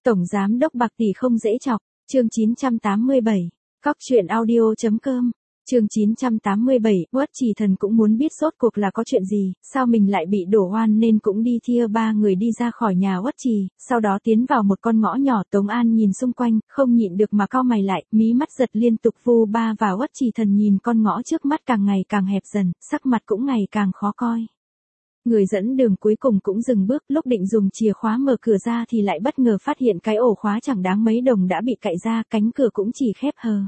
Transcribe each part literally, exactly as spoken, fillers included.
Tổng giám đốc bạc tỷ không dễ chọc, chương chín trăm tám mươi bảy, cóc truyện audio chấm com, chương chín trăm tám mươi bảy, Uất Trì Thần cũng muốn biết rốt cuộc là có chuyện gì, sao mình lại bị đổ oan nên cũng đi thia ba người đi ra khỏi nhà Uất Trì, sau đó tiến vào một con ngõ nhỏ. Tống An nhìn xung quanh, không nhịn được mà cau mày lại, mí mắt giật liên tục. Vu Ba và Uất Trì Thần nhìn con ngõ trước mắt càng ngày càng hẹp dần, sắc mặt cũng ngày càng khó coi. Người dẫn đường cuối cùng cũng dừng bước, lúc định dùng chìa khóa mở cửa ra thì lại bất ngờ phát hiện cái ổ khóa chẳng đáng mấy đồng đã bị cạy ra, cánh cửa cũng chỉ khép hờ.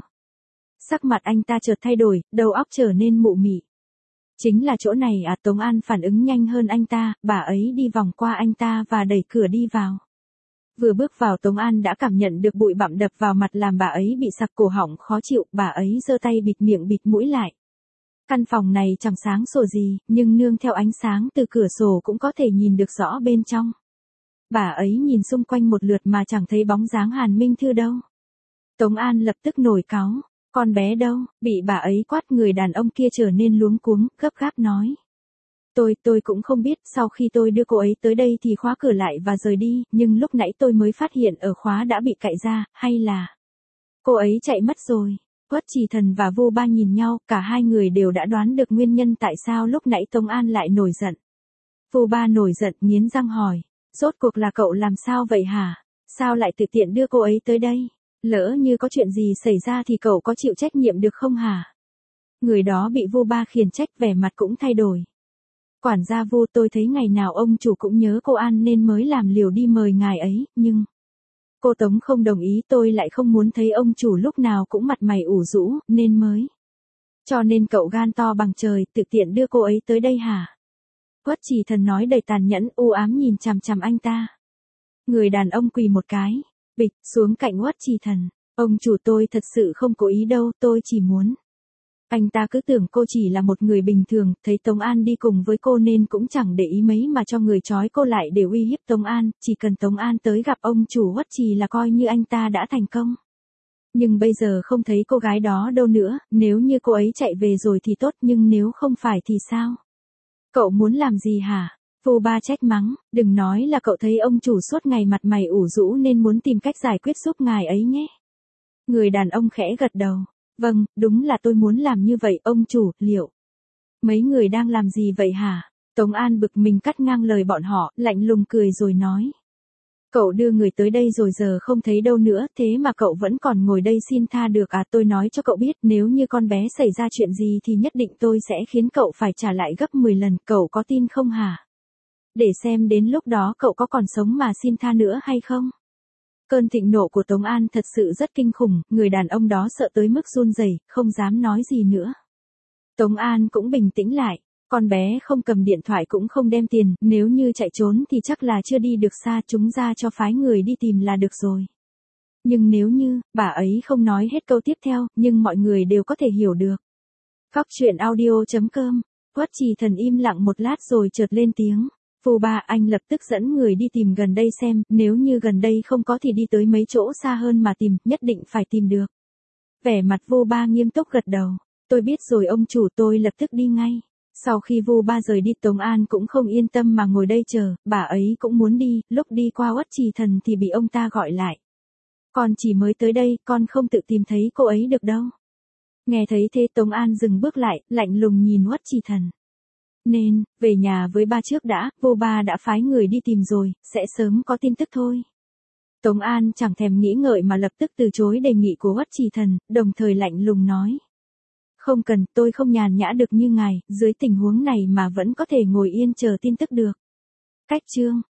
Sắc mặt anh ta chợt thay đổi, đầu óc trở nên mụ mị. Chính là chỗ này à? Tống An phản ứng nhanh hơn anh ta, bà ấy đi vòng qua anh ta và đẩy cửa đi vào. Vừa bước vào Tống An đã cảm nhận được bụi bặm đập vào mặt làm bà ấy bị sặc cổ họng khó chịu, bà ấy giơ tay bịt miệng bịt mũi lại. Căn phòng này chẳng sáng sủa gì, nhưng nương theo ánh sáng từ cửa sổ cũng có thể nhìn được rõ bên trong. Bà ấy nhìn xung quanh một lượt mà chẳng thấy bóng dáng Hàn Minh Thư đâu. Tống An lập tức nổi cáu, con bé đâu? Bị bà ấy quát. Người đàn ông kia trở nên luống cuống, gấp gáp nói. Tôi, tôi cũng không biết, sau khi tôi đưa cô ấy tới đây thì khóa cửa lại và rời đi, nhưng lúc nãy tôi mới phát hiện ở khóa đã bị cạy ra, hay là cô ấy chạy mất rồi. Uất Trì Thần và Vu Ba nhìn nhau, cả hai người đều đã đoán được nguyên nhân tại sao lúc nãy Tống An lại nổi giận. Vu Ba nổi giận, nghiến răng hỏi, rốt cuộc là cậu làm sao vậy hả? Sao lại tự tiện đưa cô ấy tới đây? Lỡ như có chuyện gì xảy ra thì cậu có chịu trách nhiệm được không hả? Người đó bị Vu Ba khiển trách, vẻ mặt cũng thay đổi. Quản gia Vu, tôi thấy ngày nào ông chủ cũng nhớ cô An nên mới làm liều đi mời ngài ấy, nhưng cô Tống không đồng ý, tôi lại không muốn thấy ông chủ lúc nào cũng mặt mày ủ rũ, nên mới. Cho nên cậu gan to bằng trời, tự tiện đưa cô ấy tới đây hả? Uất Trì Thần nói đầy tàn nhẫn, u ám nhìn chằm chằm anh ta. Người đàn ông quỳ một cái, bịch, xuống cạnh Uất Trì Thần. Ông chủ, tôi thật sự không cố ý đâu, tôi chỉ muốn. Anh ta cứ tưởng cô chỉ là một người bình thường, thấy Tống An đi cùng với cô nên cũng chẳng để ý mấy mà cho người trói cô lại để uy hiếp Tống An, chỉ cần Tống An tới gặp ông chủ Uất Trì là coi như anh ta đã thành công. Nhưng bây giờ không thấy cô gái đó đâu nữa, nếu như cô ấy chạy về rồi thì tốt, nhưng nếu không phải thì sao? Cậu muốn làm gì hả? Vu Ba trách mắng, đừng nói là cậu thấy ông chủ suốt ngày mặt mày ủ rũ nên muốn tìm cách giải quyết giúp ngài ấy nhé. Người đàn ông khẽ gật đầu. Vâng, đúng là tôi muốn làm như vậy, ông chủ. Liệu mấy người đang làm gì vậy hả? Tống An bực mình cắt ngang lời bọn họ, lạnh lùng cười rồi nói. Cậu đưa người tới đây rồi giờ không thấy đâu nữa, thế mà cậu vẫn còn ngồi đây xin tha được à? Tôi nói cho cậu biết, nếu như con bé xảy ra chuyện gì thì nhất định tôi sẽ khiến cậu phải trả lại gấp mười lần, cậu có tin không hả? Để xem đến lúc đó cậu có còn sống mà xin tha nữa hay không? Cơn thịnh nộ của Tống An thật sự rất kinh khủng, người đàn ông đó sợ tới mức run rẩy, không dám nói gì nữa. Tống An cũng bình tĩnh lại, con bé không cầm điện thoại cũng không đem tiền, nếu như chạy trốn thì chắc là chưa đi được xa, chúng ra cho phái người đi tìm là được rồi. Nhưng nếu như, bà ấy không nói hết câu tiếp theo, nhưng mọi người đều có thể hiểu được. Cóc truyện audio chấm com, Uất Trì Thần im lặng một lát rồi chợt lên tiếng. Vu Ba, anh lập tức dẫn người đi tìm gần đây xem, nếu như gần đây không có thì đi tới mấy chỗ xa hơn mà tìm, nhất định phải tìm được. Vẻ mặt Vu Ba nghiêm túc gật đầu, tôi biết rồi ông chủ, tôi lập tức đi ngay. Sau khi Vu Ba rời đi, Tống An cũng không yên tâm mà ngồi đây chờ, bà ấy cũng muốn đi, lúc đi qua Uất Trì Thần thì bị ông ta gọi lại. Con chỉ mới tới đây, con không tự tìm thấy cô ấy được đâu. Nghe thấy thế Tống An dừng bước lại, lạnh lùng nhìn Uất Trì Thần. Nên, về nhà với ba trước đã, Vu Ba đã phái người đi tìm rồi, sẽ sớm có tin tức thôi. Tống An chẳng thèm nghĩ ngợi mà lập tức từ chối đề nghị của Uất Trì Thần, đồng thời lạnh lùng nói. Không cần, tôi không nhàn nhã được như ngài, dưới tình huống này mà vẫn có thể ngồi yên chờ tin tức được. Cách chương